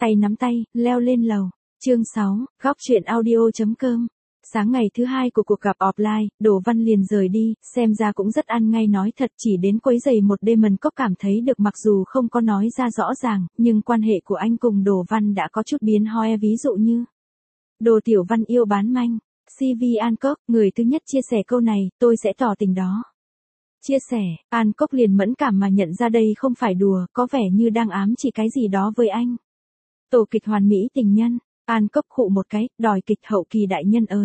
tay nắm tay, leo lên lầu. Chương 6, góc truyện audio.com. Sáng ngày thứ hai của cuộc gặp offline, Đồ Văn liền rời đi, xem ra cũng rất ăn ngay nói thật, chỉ đến quấy giày một đêm mình có cảm thấy được, mặc dù không có nói ra rõ ràng, nhưng quan hệ của anh cùng Đồ Văn đã có chút biến hoe, ví dụ như Đồ Tiểu Văn yêu bán manh, CV An Cốc, người thứ nhất chia sẻ câu này, tôi sẽ tỏ tình đó. Chia sẻ, An Cốc liền mẫn cảm mà nhận ra đây không phải đùa, có vẻ như đang ám chỉ cái gì đó với anh. Tổ kịch hoàn mỹ tình nhân, An Cốc khụ một cái, đòi kịch hậu kỳ đại nhân ới.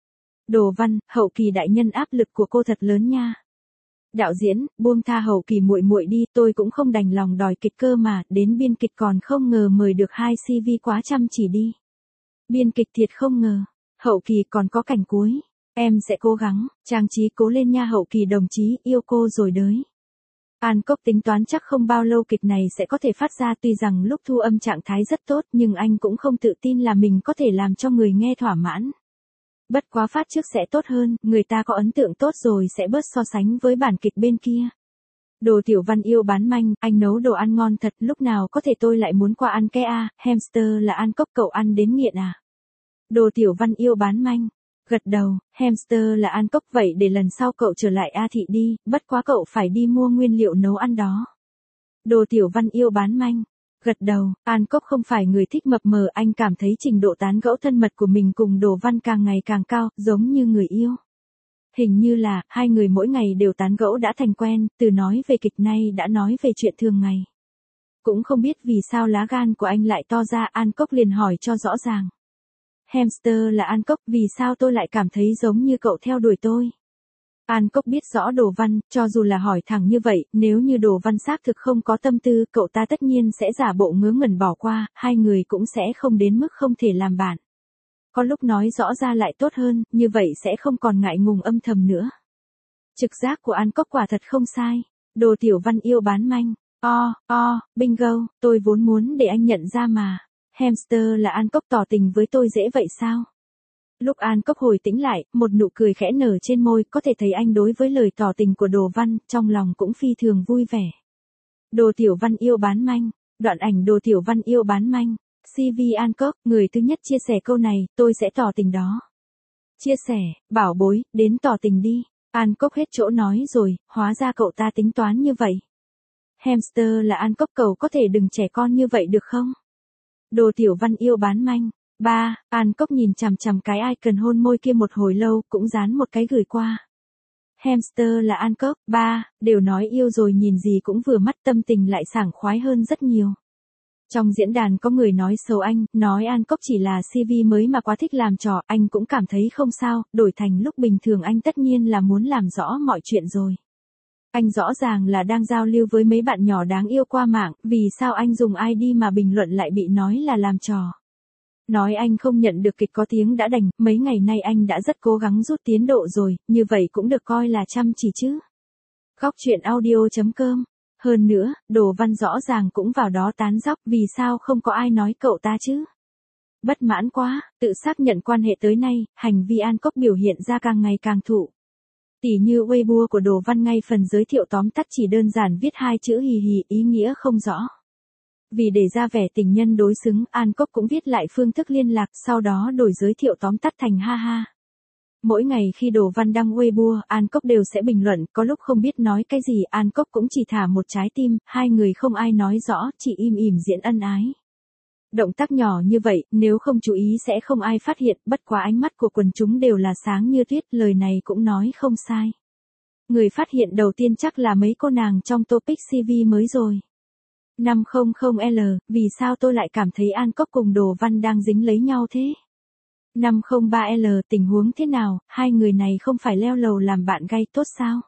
Đồ Văn, hậu kỳ đại nhân áp lực của cô thật lớn nha. Đạo diễn, buông tha hậu kỳ muội muội đi, tôi cũng không đành lòng đòi kịch cơ mà, đến biên kịch còn không ngờ mời được 2 CV quá chăm chỉ đi. Biên kịch thiệt không ngờ, hậu kỳ còn có cảnh cuối. Em sẽ cố gắng, Trang Trí cố lên nha hậu kỳ đồng chí, yêu cô rồi đấy. An Cốc tính toán chắc không bao lâu kịch này sẽ có thể phát ra, tuy rằng lúc thu âm trạng thái rất tốt nhưng anh cũng không tự tin là mình có thể làm cho người nghe thỏa mãn. Bất quá phát trước sẽ tốt hơn, người ta có ấn tượng tốt rồi sẽ bớt so sánh với bản kịch bên kia. Đồ Tiểu Văn yêu bán manh, anh nấu đồ ăn ngon thật, lúc nào có thể tôi lại muốn qua ăn cái hamster là An Cốc cậu ăn đến nghiện à? Đồ Tiểu Văn yêu bán manh. Gật đầu, hamster là An Cốc, vậy để lần sau cậu trở lại A Thị đi, bất quá cậu phải đi mua nguyên liệu nấu ăn đó. Đồ Tiểu Văn yêu bán manh. Gật đầu, An Cốc không phải người thích mập mờ, anh cảm thấy trình độ tán gẫu thân mật của mình cùng Đồ Văn càng ngày càng cao, giống như người yêu. Hình như là, hai người mỗi ngày đều tán gẫu đã thành quen, từ nói về kịch nay đã nói về chuyện thường ngày. Cũng không biết vì sao lá gan của anh lại to ra, An Cốc liền hỏi cho rõ ràng. Hamster là An Cốc, vì sao tôi lại cảm thấy giống như cậu theo đuổi tôi? An Cốc biết rõ Đồ Văn, cho dù là hỏi thẳng như vậy, nếu như Đồ Văn xác thực không có tâm tư, cậu ta tất nhiên sẽ giả bộ ngớ ngẩn bỏ qua, hai người cũng sẽ không đến mức không thể làm bạn. Có lúc nói rõ ra lại tốt hơn, như vậy sẽ không còn ngại ngùng âm thầm nữa. Trực giác của An Cốc quả thật không sai. Đồ Tiểu Văn yêu bán manh. Bingo, tôi vốn muốn để anh nhận ra mà. Hamster là An Cốc tỏ tình với tôi dễ vậy sao? Lúc An Cốc hồi tĩnh lại, một nụ cười khẽ nở trên môi, có thể thấy anh đối với lời tỏ tình của Đồ Văn, trong lòng cũng phi thường vui vẻ. Đồ Tiểu Văn yêu bán manh. Đoạn ảnh Đồ Tiểu Văn yêu bán manh. CV An Cốc, người thứ nhất chia sẻ câu này, tôi sẽ tỏ tình đó. Chia sẻ, bảo bối, đến tỏ tình đi. An Cốc hết chỗ nói rồi, hóa ra cậu ta tính toán như vậy. Hamster là An Cốc, cậu có thể đừng trẻ con như vậy được không? Đồ Tiểu Văn yêu bán manh. An Cốc nhìn chằm chằm cái icon hôn môi kia một hồi lâu, cũng dán một cái gửi qua. Hamster là An Cốc, đều nói yêu rồi nhìn gì cũng vừa mắt, tâm tình lại sảng khoái hơn rất nhiều. Trong diễn đàn có người nói xấu anh, nói An Cốc chỉ là CV mới mà quá thích làm trò, anh cũng cảm thấy không sao, đổi thành lúc bình thường anh tất nhiên là muốn làm rõ mọi chuyện rồi. Anh rõ ràng là đang giao lưu với mấy bạn nhỏ đáng yêu qua mạng, vì sao anh dùng ID mà bình luận lại bị nói là làm trò. Nói anh không nhận được kịch có tiếng đã đành, mấy ngày nay anh đã rất cố gắng rút tiến độ rồi, như vậy cũng được coi là chăm chỉ chứ. Góc truyện audio.com. Hơn nữa, Đồ Văn rõ ràng cũng vào đó tán dóc, vì sao không có ai nói cậu ta chứ. Bất mãn quá, tự xác nhận quan hệ tới nay, hành vi An Cốc biểu hiện ra càng ngày càng thụ. Tỉ như Weibo của Đồ Văn ngay phần giới thiệu tóm tắt chỉ đơn giản viết hai chữ hì hì, ý nghĩa không rõ. Vì để ra vẻ tình nhân đối xứng, An Cốc cũng viết lại phương thức liên lạc, sau đó đổi giới thiệu tóm tắt thành ha ha. Mỗi ngày khi Đồ Văn đăng Weibo, An Cốc đều sẽ bình luận, có lúc không biết nói cái gì, An Cốc cũng chỉ thả một trái tim, hai người không ai nói rõ, chỉ im ỉm diễn ân ái. Động tác nhỏ như vậy, nếu không chú ý sẽ không ai phát hiện, bất quá ánh mắt của quần chúng đều là sáng như tuyết, lời này cũng nói không sai. Người phát hiện đầu tiên chắc là mấy cô nàng trong topic CV mới rồi. 500L, vì sao tôi lại cảm thấy An Cốc cùng Đồ Văn đang dính lấy nhau thế? 503L, tình huống thế nào, hai người này không phải leo lầu làm bạn gay tốt sao?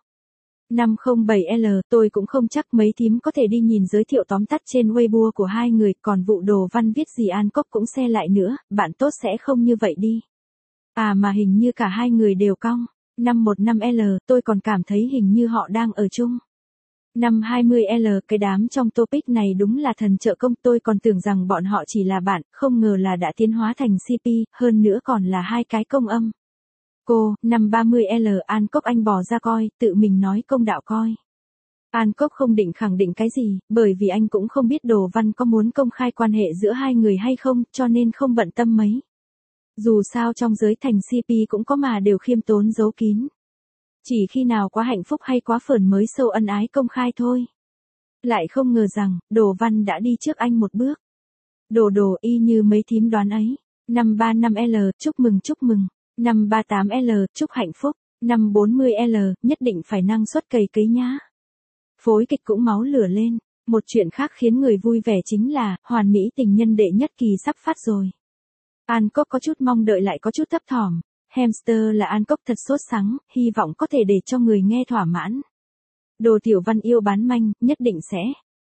507L, tôi cũng không chắc, mấy thím có thể đi nhìn giới thiệu tóm tắt trên Weibo của hai người, còn vụ Đồ Văn viết gì An Cốc cũng share lại nữa, bạn tốt sẽ không như vậy đi. À mà hình như cả hai người đều cong. 515L, tôi còn cảm thấy hình như họ đang ở chung. 520L, cái đám trong topic này đúng là thần trợ công, tôi còn tưởng rằng bọn họ chỉ là bạn, không ngờ là đã tiến hóa thành CP, hơn nữa còn là hai cái công âm. Cô, 530L, An Cốc anh bỏ ra coi, tự mình nói công đạo coi. An Cốc không định khẳng định cái gì, bởi vì anh cũng không biết Đồ Văn có muốn công khai quan hệ giữa hai người hay không, cho nên không bận tâm mấy. Dù sao trong giới thành CP cũng có mà đều khiêm tốn giấu kín. Chỉ khi nào quá hạnh phúc hay quá phởn mới sâu ân ái công khai thôi. Lại không ngờ rằng, Đồ Văn đã đi trước anh một bước. Đồ y như mấy thím đoán ấy. 535L, chúc mừng chúc mừng. 538L, chúc hạnh phúc. 540L, nhất định phải năng suất cày cấy nhá. Phối kịch cũng máu lửa lên. Một chuyện khác khiến người vui vẻ chính là, hoàn mỹ tình nhân đệ nhất kỳ sắp phát rồi. An Cốc có chút mong đợi lại có chút thấp thỏm. Hamster là An Cốc thật sốt sắng, hy vọng có thể để cho người nghe thỏa mãn. Đồ Tiểu Văn yêu bán manh, nhất định sẽ,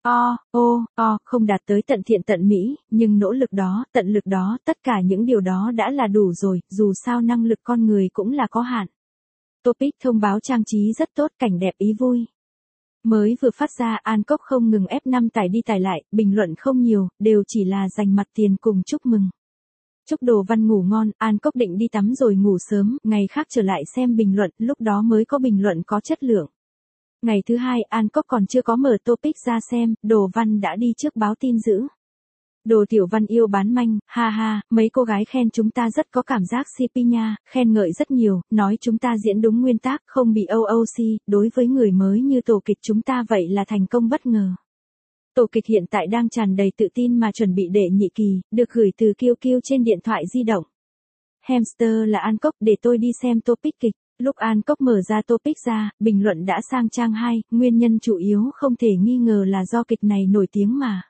không đạt tới tận thiện tận mỹ, nhưng nỗ lực đó, tận lực đó, tất cả những điều đó đã là đủ rồi, dù sao năng lực con người cũng là có hạn. Topic thông báo trang trí rất tốt, cảnh đẹp ý vui. Mới vừa phát ra, An Cốc không ngừng F5 tải đi tải lại, bình luận không nhiều, đều chỉ là dành mặt tiền cùng chúc mừng. Chúc Đồ Văn ngủ ngon, An Cốc định đi tắm rồi ngủ sớm, ngày khác trở lại xem bình luận, lúc đó mới có bình luận có chất lượng. Ngày thứ hai, An Cốc còn chưa có mở topic ra xem, Đồ Văn đã đi trước báo tin dữ. Đồ Tiểu Văn yêu bán manh, ha ha, mấy cô gái khen chúng ta rất có cảm giác CP nha, khen ngợi rất nhiều, nói chúng ta diễn đúng nguyên tắc, không bị OOC, đối với người mới như tổ kịch chúng ta vậy là thành công bất ngờ. Tổ kịch hiện tại đang tràn đầy tự tin mà chuẩn bị đệ nhị kỳ, được gửi từ QQ trên điện thoại di động. Hamster là An Cốc, để tôi đi xem topic kịch. Lúc An Cốc mở ra topic ra, bình luận đã sang trang 2, nguyên nhân chủ yếu không thể nghi ngờ là do kịch này nổi tiếng mà.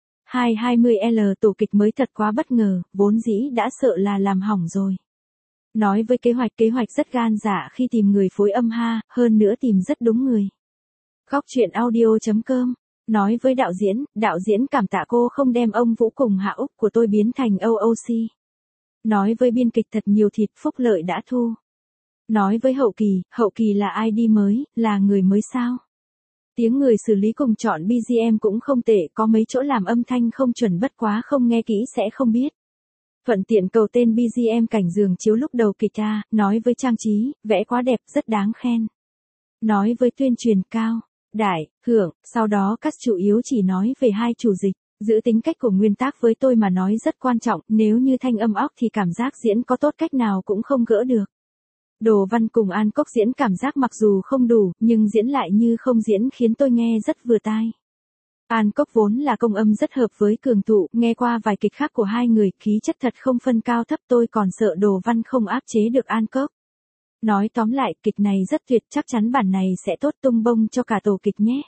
220L tổ kịch mới thật quá bất ngờ, vốn dĩ đã sợ là làm hỏng rồi. Nói với kế hoạch rất gan dạ khi tìm người phối âm ha, hơn nữa tìm rất đúng người. Góc truyện audio.com. Nói với đạo diễn cảm tạ cô không đem ông Vũ cùng Hạ Úc của tôi biến thành OOC. Nói với biên kịch thật nhiều thịt phúc lợi đã thu. Nói với hậu kỳ là ID mới, là người mới sao? Tiếng người xử lý cùng chọn BGM cũng không tệ, có mấy chỗ làm âm thanh không chuẩn bất quá không nghe kỹ sẽ không biết. Thuận tiện cầu tên BGM cảnh giường chiếu lúc đầu kịch a, nói với trang trí, vẽ quá đẹp, rất đáng khen. Nói với tuyên truyền cao, đại, hưởng, sau đó cắt chủ yếu chỉ nói về hai chủ dịch, giữ tính cách của nguyên tác với tôi mà nói rất quan trọng, nếu như thanh âm óc thì cảm giác diễn có tốt cách nào cũng không gỡ được. Đồ Văn cùng An Cốc diễn cảm giác mặc dù không đủ, nhưng diễn lại như không diễn khiến tôi nghe rất vừa tai. An Cốc vốn là công âm rất hợp với Cường Thụ, nghe qua vài kịch khác của hai người, khí chất thật không phân cao thấp, tôi còn sợ Đồ Văn không áp chế được An Cốc. Nói tóm lại, kịch này rất tuyệt, chắc chắn bản này sẽ tốt tung bông cho cả tổ kịch nhé.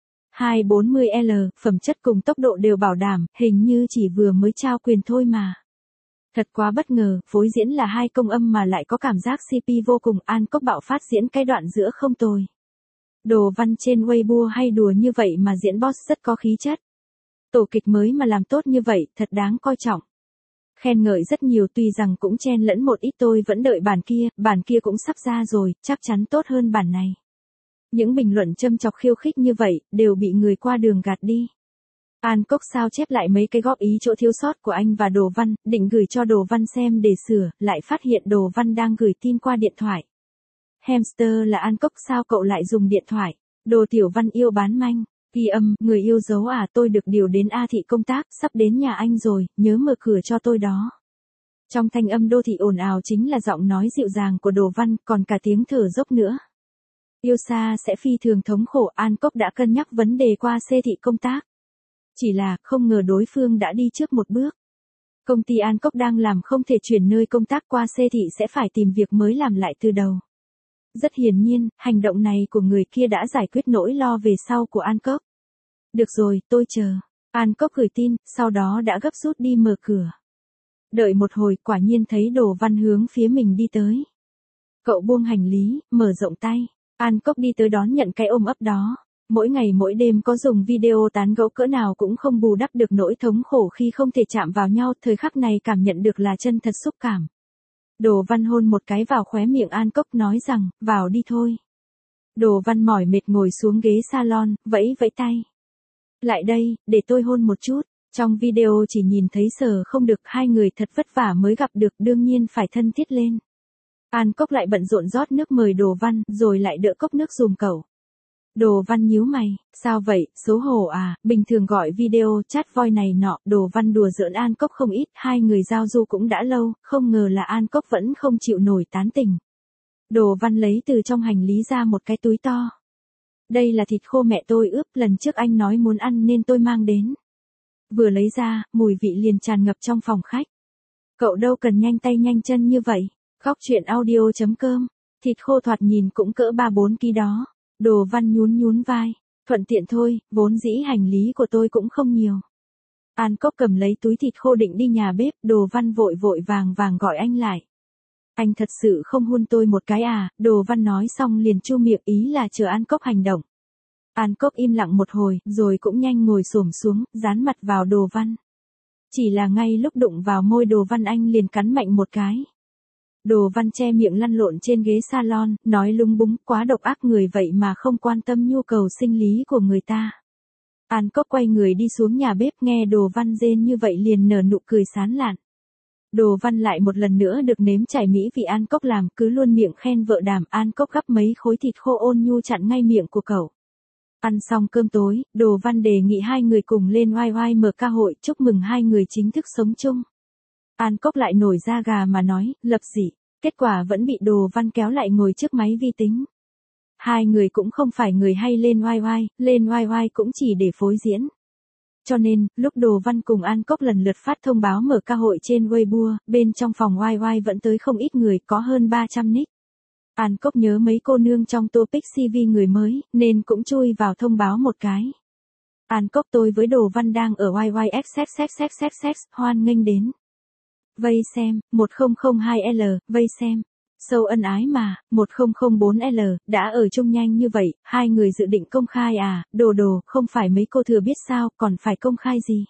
240L, phẩm chất cùng tốc độ đều bảo đảm, hình như chỉ vừa mới trao quyền thôi mà. Thật quá bất ngờ, phối diễn là hai công âm mà lại có cảm giác CP vô cùng, An Cốc bạo phát diễn cái đoạn giữa không tồi. Đồ Văn trên Weibo hay đùa như vậy mà diễn boss rất có khí chất. Tổ kịch mới mà làm tốt như vậy, thật đáng coi trọng. Khen ngợi rất nhiều tuy rằng cũng chen lẫn một ít, tôi vẫn đợi bản kia cũng sắp ra rồi, chắc chắn tốt hơn bản này. Những bình luận châm chọc khiêu khích như vậy, đều bị người qua đường gạt đi. An Cốc sao chép lại mấy cái góp ý chỗ thiếu sót của anh và Đồ Văn, định gửi cho Đồ Văn xem để sửa, lại phát hiện Đồ Văn đang gửi tin qua điện thoại. Hamster là An Cốc, sao cậu lại dùng điện thoại? Đồ Tiểu Văn yêu bán manh. Ghi âm, người yêu dấu à, tôi được điều đến A thị công tác, sắp đến nhà anh rồi, nhớ mở cửa cho tôi đó. Trong thanh âm đô thị ồn ào chính là giọng nói dịu dàng của Đồ Văn, còn cả tiếng thở dốc nữa. Yêu xa sẽ phi thường thống khổ, An Cốc đã cân nhắc vấn đề qua C thị công tác. Chỉ là, không ngờ đối phương đã đi trước một bước. Công ty An Cốc đang làm không thể chuyển nơi công tác qua C thị sẽ phải tìm việc mới làm lại từ đầu. Rất hiển nhiên, hành động này của người kia đã giải quyết nỗi lo về sau của An Cốc. Được rồi, tôi chờ. An Cốc gửi tin, sau đó đã gấp rút đi mở cửa. Đợi một hồi, quả nhiên thấy Đồ Văn hướng phía mình đi tới. Cậu buông hành lý, mở rộng tay. An Cốc đi tới đón nhận cái ôm ấp đó. Mỗi ngày mỗi đêm có dùng video tán gẫu cỡ nào cũng không bù đắp được nỗi thống khổ khi không thể chạm vào nhau, thời khắc này cảm nhận được là chân thật xúc cảm. Đồ Văn hôn một cái vào khóe miệng An Cốc nói rằng, vào đi thôi. Đồ Văn mỏi mệt ngồi xuống ghế salon, vẫy vẫy tay. Lại đây, để tôi hôn một chút. Trong video chỉ nhìn thấy sờ không được, hai người thật vất vả mới gặp được, đương nhiên phải thân thiết lên. An Cốc lại bận rộn rót nước mời Đồ Văn, rồi lại đỡ cốc nước giùm cậu. Đồ Văn nhíu mày, sao vậy, xấu hổ à, bình thường gọi video chat voice này nọ, Đồ Văn đùa giỡn An Cốc không ít, hai người giao du cũng đã lâu, không ngờ là An Cốc vẫn không chịu nổi tán tỉnh. Đồ Văn lấy từ trong hành lý ra một cái túi to. Đây là thịt khô mẹ tôi ướp, lần trước anh nói muốn ăn nên tôi mang đến. Vừa lấy ra, mùi vị liền tràn ngập trong phòng khách. Cậu đâu cần nhanh tay nhanh chân như vậy. Góc chuyện audio.com. Thịt khô thoạt nhìn cũng cỡ 3-4 kg đó. Đồ Văn nhún vai. Thuận tiện thôi, vốn dĩ hành lý của tôi cũng không nhiều. An Cốc cầm lấy túi thịt khô định đi nhà bếp, Đồ Văn vội vàng gọi anh lại. Anh thật sự không hun tôi một cái à, Đồ Văn nói xong liền chu miệng ý là chờ An Cốc hành động. An Cốc im lặng một hồi, rồi cũng nhanh ngồi xổm xuống, dán mặt vào Đồ Văn. Chỉ là ngay lúc đụng vào môi Đồ Văn anh liền cắn mạnh một cái. Đồ Văn che miệng lăn lộn trên ghế salon, nói lúng búng, quá độc ác người vậy mà không quan tâm nhu cầu sinh lý của người ta. An Cốc quay người đi xuống nhà bếp, nghe Đồ Văn rên như vậy liền nở nụ cười sán lạn. Đồ Văn lại một lần nữa được nếm trải mỹ vị An Cốc làm, cứ luôn miệng khen vợ đảm. An Cốc gắp mấy khối thịt khô ôn nhu chặn ngay miệng của cậu. Ăn xong cơm tối, Đồ Văn đề nghị hai người cùng lên YY mở ca hội, chúc mừng hai người chính thức sống chung. An Cốc lại nổi da gà mà nói, lập dị. Kết quả vẫn bị Đồ Văn kéo lại ngồi trước máy vi tính. Hai người cũng không phải người hay lên YY cũng chỉ để phối diễn. Cho nên, lúc Đồ Văn cùng An Cốc lần lượt phát thông báo mở ca hội trên Weibo, bên trong phòng YY vẫn tới không ít người, có hơn 300 nick. An Cốc nhớ mấy cô nương trong topic CV người mới, nên cũng chui vào thông báo một cái. An Cốc tôi với Đồ Văn đang ở YYXXXXXX, hoan nghênh đến. Vây xem, 1002L, vây xem. Sâu ân ái mà, 1004L, đã ở chung nhanh như vậy, hai người dự định công khai à, Đồ, không phải mấy cô thừa biết sao, còn phải công khai gì.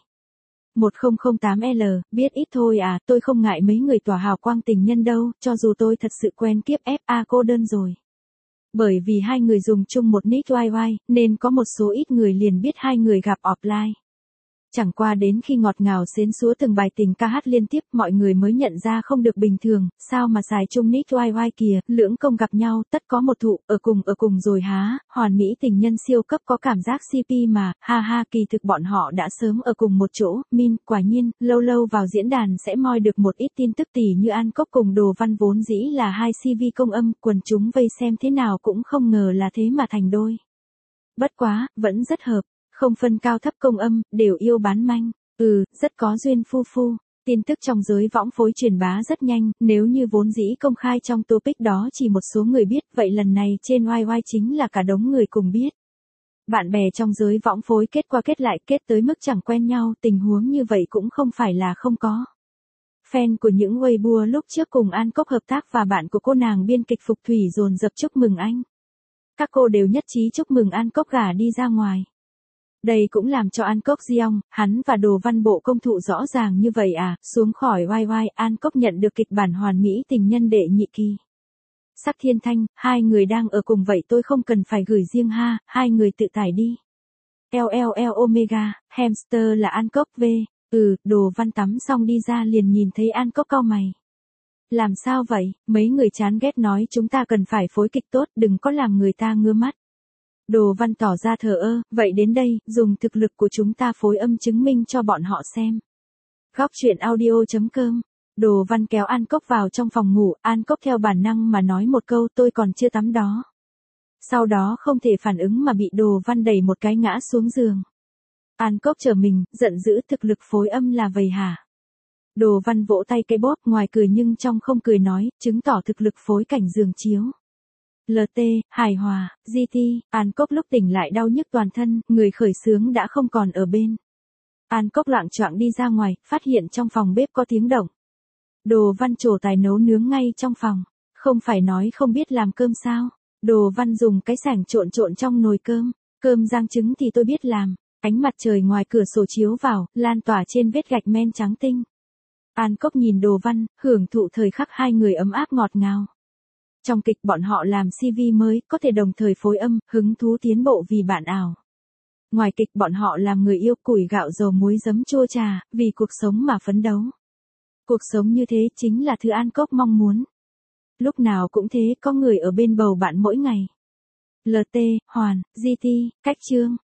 1008L, biết ít thôi à, tôi không ngại mấy người tỏa hào quang tình nhân đâu, cho dù tôi thật sự quen kiếp FA cô đơn rồi. Bởi vì hai người dùng chung một nick YY, nên có một số ít người liền biết hai người gặp offline. Chẳng qua đến khi ngọt ngào xến xúa từng bài tình ca hát liên tiếp, mọi người mới nhận ra không được bình thường, sao mà xài chung nick YY kìa, lưỡng công gặp nhau, tất có một thụ, ở cùng rồi há, hoàn mỹ tình nhân siêu cấp có cảm giác CP mà, ha ha, kỳ thực bọn họ đã sớm ở cùng một chỗ, quả nhiên, lâu vào diễn đàn sẽ moi được một ít tin tức tỉ như An Cốc cùng Đồ Văn vốn dĩ là hai CV công âm, quần chúng vây xem thế nào cũng không ngờ là thế mà thành đôi. Bất quá, vẫn rất hợp. Không phân cao thấp công âm, đều yêu bán manh. Rất có duyên phu. Tin tức trong giới võng phối truyền bá rất nhanh, nếu như vốn dĩ công khai trong topic đó chỉ một số người biết, vậy lần này trên YY chính là cả đống người cùng biết. Bạn bè trong giới võng phối kết qua kết lại, kết tới mức chẳng quen nhau, tình huống như vậy cũng không phải là không có. Fan của những Weibo lúc trước cùng An Cốc hợp tác và bạn của cô nàng biên kịch Phục Thủy dồn dập chúc mừng anh. Các cô đều nhất trí chúc mừng An Cốc gả đi ra ngoài. Đây cũng làm cho An Cốc giông, hắn và Đồ Văn bộ công thụ rõ ràng như vậy à, xuống khỏi YY, An Cốc nhận được kịch bản hoàn mỹ tình nhân đệ nhị kỳ. Sắc Thiên Thanh, hai người đang ở cùng vậy tôi không cần phải gửi riêng ha, hai người tự tải đi. LLL Omega, hamster là An Cốc V, Đồ Văn tắm xong đi ra liền nhìn thấy An Cốc cau mày. Làm sao vậy, mấy người chán ghét nói chúng ta cần phải phối kịch tốt, đừng có làm người ta ngứa mắt. Đồ Văn tỏ ra thờ ơ, vậy đến đây, dùng thực lực của chúng ta phối âm chứng minh cho bọn họ xem. Góc chuyện audio.com. Đồ Văn kéo An Cốc vào trong phòng ngủ, An Cốc theo bản năng mà nói một câu tôi còn chưa tắm đó. Sau đó không thể phản ứng mà bị Đồ Văn đẩy một cái ngã xuống giường. An Cốc trở mình, giận dữ thực lực phối âm là vậy hả? Đồ Văn vỗ tay cái bóp ngoài cười nhưng trong không cười nói, chứng tỏ thực lực phối cảnh giường chiếu. LT, hài hòa, GT, An Cốc lúc tỉnh lại đau nhức toàn thân, người khởi xướng đã không còn ở bên. An Cốc loạng choạng đi ra ngoài, phát hiện trong phòng bếp có tiếng động. Đồ Văn trổ tài nấu nướng ngay trong phòng, không phải nói không biết làm cơm sao. Đồ Văn dùng cái sảnh trộn trong nồi cơm rang trứng thì tôi biết làm. Ánh mặt trời ngoài cửa sổ chiếu vào, lan tỏa trên vết gạch men trắng tinh. An Cốc nhìn Đồ Văn, hưởng thụ thời khắc hai người ấm áp ngọt ngào. Trong kịch bọn họ làm CV mới, có thể đồng thời phối âm, hứng thú tiến bộ vì bạn ảo. Ngoài kịch bọn họ làm người yêu củi gạo dầu muối giấm chua trà, vì cuộc sống mà phấn đấu. Cuộc sống như thế chính là thứ An Cốc mong muốn. Lúc nào cũng thế, có người ở bên bầu bạn mỗi ngày. LT, hoàn, GT, cách chương.